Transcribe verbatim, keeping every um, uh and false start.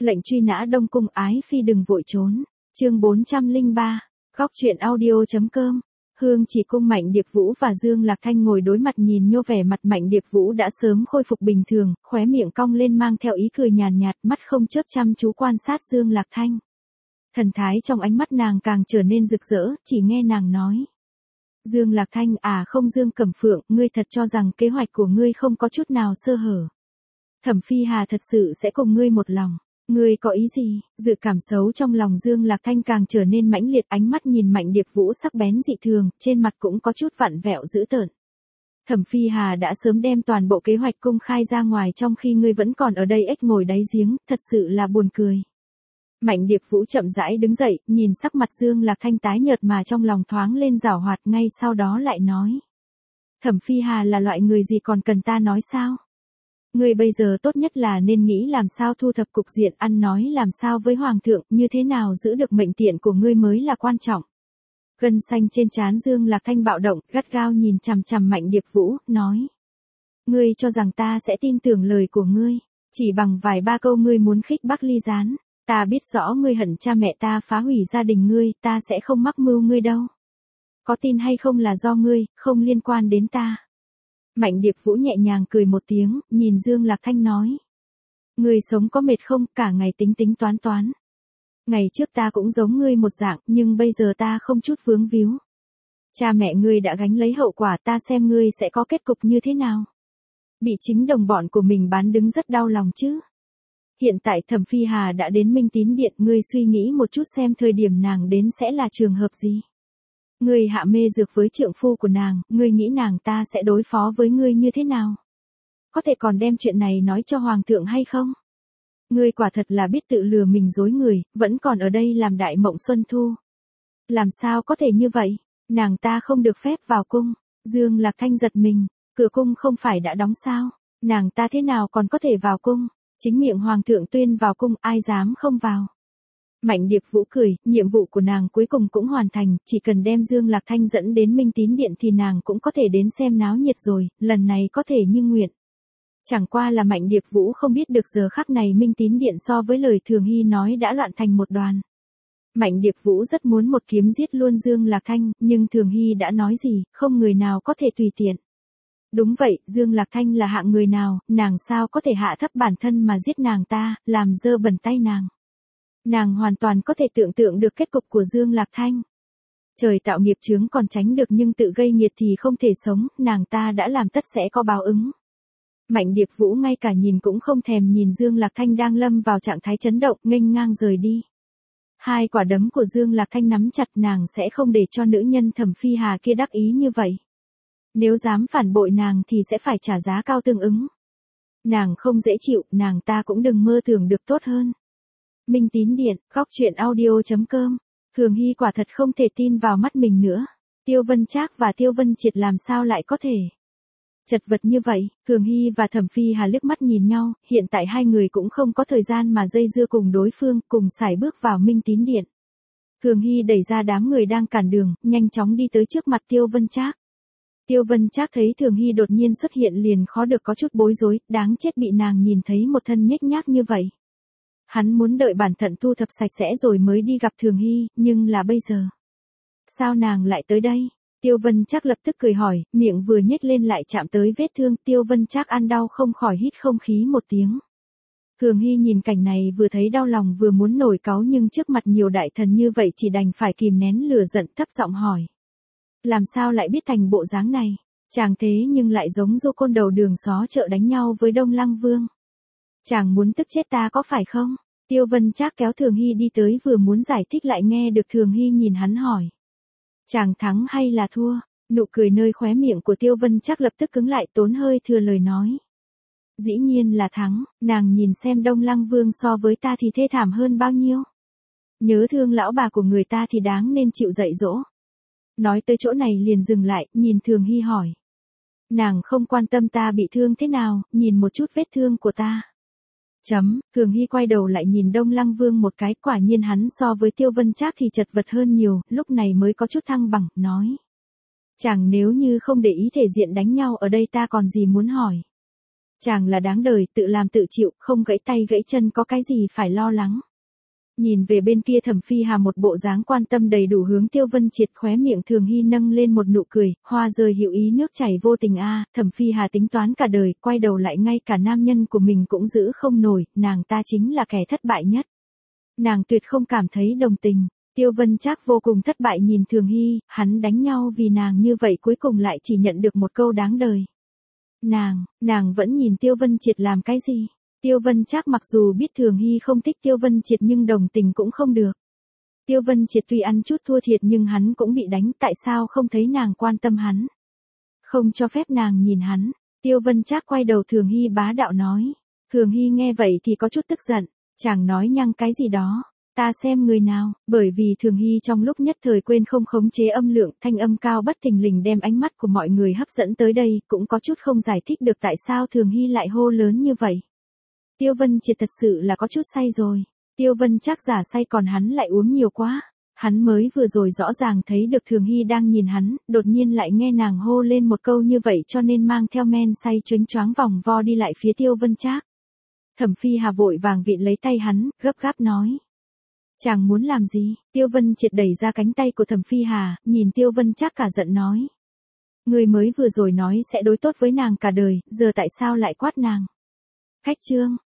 Lệnh truy nã Đông Cung ái phi đừng vội trốn. Chương bốn trăm lẻ ba. Góc truyện audio.com. Hương Chỉ Cung. Mạnh Điệp Vũ và Dương Lạc Thanh ngồi đối mặt nhìn nhô, vẻ mặt Mạnh Điệp Vũ đã sớm khôi phục bình thường, khóe miệng cong lên mang theo ý cười nhàn nhạt, mắt không chớp chăm chú quan sát Dương Lạc Thanh. Thần thái trong ánh mắt nàng càng trở nên rực rỡ, chỉ nghe nàng nói. Dương Lạc Thanh, à không Dương Cẩm Phượng, ngươi thật cho rằng kế hoạch của ngươi không có chút nào sơ hở. Thẩm Phi Hà thật sự sẽ cùng ngươi một lòng. Ngươi có ý gì? Dự cảm xấu trong lòng Dương Lạc Thanh càng trở nên mãnh liệt, ánh mắt nhìn Mạnh Điệp Vũ sắc bén dị thường, trên mặt cũng có chút vặn vẹo dữ tợn. Thẩm Phi Hà đã sớm đem toàn bộ kế hoạch công khai ra ngoài trong khi ngươi vẫn còn ở đây ếch ngồi đáy giếng, thật sự là buồn cười. Mạnh Điệp Vũ chậm rãi đứng dậy, nhìn sắc mặt Dương Lạc Thanh tái nhợt mà trong lòng thoáng lên giảo hoạt, ngay sau đó lại nói. Thẩm Phi Hà là loại người gì còn cần ta nói sao? Ngươi bây giờ tốt nhất là nên nghĩ làm sao thu thập cục diện, ăn nói làm sao với Hoàng thượng, như thế nào giữ được mệnh tiện của ngươi mới là quan trọng. Gân xanh trên trán Dương Lạc Thanh bạo động, gắt gao nhìn chằm chằm Mạnh Điệp Vũ, nói. Ngươi cho rằng ta sẽ tin tưởng lời của ngươi, chỉ bằng vài ba câu ngươi muốn khích bác ly gián, ta biết rõ ngươi hận cha mẹ ta phá hủy gia đình ngươi, ta sẽ không mắc mưu ngươi đâu. Có tin hay không là do ngươi, không liên quan đến ta. Mạnh Điệp Vũ nhẹ nhàng cười một tiếng, nhìn Dương Lạc Thanh nói. Ngươi sống có mệt không, cả ngày tính tính toán toán. Ngày trước ta cũng giống ngươi một dạng, nhưng bây giờ ta không chút vướng víu. Cha mẹ ngươi đã gánh lấy hậu quả, ta xem ngươi sẽ có kết cục như thế nào. Bị chính đồng bọn của mình bán đứng rất đau lòng chứ. Hiện tại Thẩm Phi Hà đã đến Minh Tín Điện, ngươi suy nghĩ một chút xem thời điểm nàng đến sẽ là trường hợp gì. Ngươi hạ mê dược với trượng phu của nàng, ngươi nghĩ nàng ta sẽ đối phó với ngươi như thế nào? Có thể còn đem chuyện này nói cho Hoàng thượng hay không? Ngươi quả thật là biết tự lừa mình dối người, vẫn còn ở đây làm đại mộng xuân thu. Làm sao có thể như vậy? Nàng ta không được phép vào cung. Dương Lạc Thanh giật mình, cửa cung không phải đã đóng sao? Nàng ta thế nào còn có thể vào cung? Chính miệng Hoàng thượng tuyên vào cung, ai dám không vào? Mạnh Điệp Vũ cười, nhiệm vụ của nàng cuối cùng cũng hoàn thành, chỉ cần đem Dương Lạc Thanh dẫn đến Minh Tín Điện thì nàng cũng có thể đến xem náo nhiệt rồi, lần này có thể như nguyện. Chẳng qua là Mạnh Điệp Vũ không biết được giờ khắc này Minh Tín Điện so với lời Thường Hy nói đã loạn thành một đoàn. Mạnh Điệp Vũ rất muốn một kiếm giết luôn Dương Lạc Thanh, nhưng Thường Hy đã nói gì, không người nào có thể tùy tiện. Đúng vậy, Dương Lạc Thanh là hạng người nào, nàng sao có thể hạ thấp bản thân mà giết nàng ta, làm dơ bẩn tay nàng. Nàng hoàn toàn có thể tưởng tượng được kết cục của Dương Lạc Thanh. Trời tạo nghiệp chướng còn tránh được nhưng tự gây nghiệt thì không thể sống, nàng ta đã làm tất sẽ có báo ứng. Mạnh Điệp Vũ ngay cả nhìn cũng không thèm nhìn Dương Lạc Thanh đang lâm vào trạng thái chấn động, nghênh ngang rời đi. Hai quả đấm của Dương Lạc Thanh nắm chặt, nàng sẽ không để cho nữ nhân Thẩm Phi Hà kia đắc ý như vậy. Nếu dám phản bội nàng thì sẽ phải trả giá cao tương ứng. Nàng không dễ chịu, nàng ta cũng đừng mơ tưởng được tốt hơn. Minh Tín Điện, góc truyện audio.com. Thường Hy quả thật không thể tin vào mắt mình nữa. Tiêu Vân Trác và Tiêu Vân Triệt làm sao lại có thể chật vật như vậy? Thường Hy và Thẩm Phi Hà liếc mắt nhìn nhau, hiện tại hai người cũng không có thời gian mà dây dưa cùng đối phương, cùng sải bước vào Minh Tín Điện. Thường Hy đẩy ra đám người đang cản đường, nhanh chóng đi tới trước mặt Tiêu Vân Trác. Tiêu Vân Trác thấy Thường Hy đột nhiên xuất hiện liền khó được có chút bối rối, đáng chết bị nàng nhìn thấy một thân nhếch nhác như vậy. Hắn muốn đợi bản thân thu thập sạch sẽ rồi mới đi gặp Thường Hy, nhưng là bây giờ. Sao nàng lại tới đây? Tiêu Vân Trác lập tức cười hỏi, miệng vừa nhếch lên lại chạm tới vết thương, Tiêu Vân Trác ăn đau không khỏi hít không khí một tiếng. Thường Hy nhìn cảnh này vừa thấy đau lòng vừa muốn nổi cáu nhưng trước mặt nhiều đại thần như vậy chỉ đành phải kìm nén lửa giận, thấp giọng hỏi. Làm sao lại biết thành bộ dáng này? Chàng thế nhưng lại giống dô côn đầu đường xó chợ đánh nhau với Đông Lăng Vương. Chàng muốn tức chết ta có phải không? Tiêu Vân Trác kéo Thường Hy đi tới vừa muốn giải thích lại nghe được Thường Hy nhìn hắn hỏi. Chàng thắng hay là thua? Nụ cười nơi khóe miệng của Tiêu Vân Trác lập tức cứng lại, tốn hơi thừa lời nói. Dĩ nhiên là thắng, nàng nhìn xem Đông Lăng Vương so với ta thì thê thảm hơn bao nhiêu. Nhớ thương lão bà của người ta thì đáng nên chịu dạy dỗ. Nói tới chỗ này liền dừng lại, nhìn Thường Hy hỏi. Nàng không quan tâm ta bị thương thế nào, nhìn một chút vết thương của ta. Chấm, Thường Hy quay đầu lại nhìn Đông Lăng Vương một cái, quả nhiên hắn so với Tiêu Vân Trác thì chật vật hơn nhiều, lúc này mới có chút thăng bằng, nói. Chẳng nếu như không để ý thể diện đánh nhau ở đây ta còn gì muốn hỏi. Chàng là đáng đời, tự làm tự chịu, không gãy tay gãy chân có cái gì phải lo lắng. Nhìn về bên kia Thẩm Phi Hà một bộ dáng quan tâm đầy đủ hướng Tiêu Vân Triệt, khóe miệng Thường Hy nâng lên một nụ cười, hoa rơi hữu ý nước chảy vô tình a. Thẩm Phi Hà tính toán cả đời, quay đầu lại ngay cả nam nhân của mình cũng giữ không nổi, nàng ta chính là kẻ thất bại nhất. Nàng tuyệt không cảm thấy đồng tình. Tiêu Vân Trác vô cùng thất bại nhìn Thường Hy, hắn đánh nhau vì nàng như vậy cuối cùng lại chỉ nhận được một câu đáng đời. Nàng, nàng vẫn nhìn Tiêu Vân Triệt làm cái gì? Tiêu Vân Trác mặc dù biết Thường Hy không thích Tiêu Vân Triệt nhưng đồng tình cũng không được. Tiêu Vân Triệt tuy ăn chút thua thiệt nhưng hắn cũng bị đánh, tại sao không thấy nàng quan tâm hắn? Không cho phép nàng nhìn hắn. Tiêu Vân Trác quay đầu Thường Hy bá đạo nói. Thường Hy nghe vậy thì có chút tức giận, chàng nói nhăng cái gì đó. Ta xem người nào, bởi vì Thường Hy trong lúc nhất thời quên không khống chế âm lượng, thanh âm cao bất thình lình đem ánh mắt của mọi người hấp dẫn tới đây, cũng có chút không giải thích được tại sao Thường Hy lại hô lớn như vậy. Tiêu Vân Triệt thật sự là có chút say rồi. Tiêu Vân Trác giả say còn hắn lại uống nhiều quá. Hắn mới vừa rồi rõ ràng thấy được Thường Hy đang nhìn hắn, đột nhiên lại nghe nàng hô lên một câu như vậy cho nên mang theo men say choáng choáng vòng vo đi lại phía Tiêu Vân Trác. Thẩm Phi Hà vội vàng vịn lấy tay hắn, gấp gáp nói. Chàng muốn làm gì? Tiêu Vân Triệt đẩy ra cánh tay của Thẩm Phi Hà, nhìn Tiêu Vân Trác cả giận nói. Người mới vừa rồi nói sẽ đối tốt với nàng cả đời, giờ tại sao lại quát nàng? Khách trương,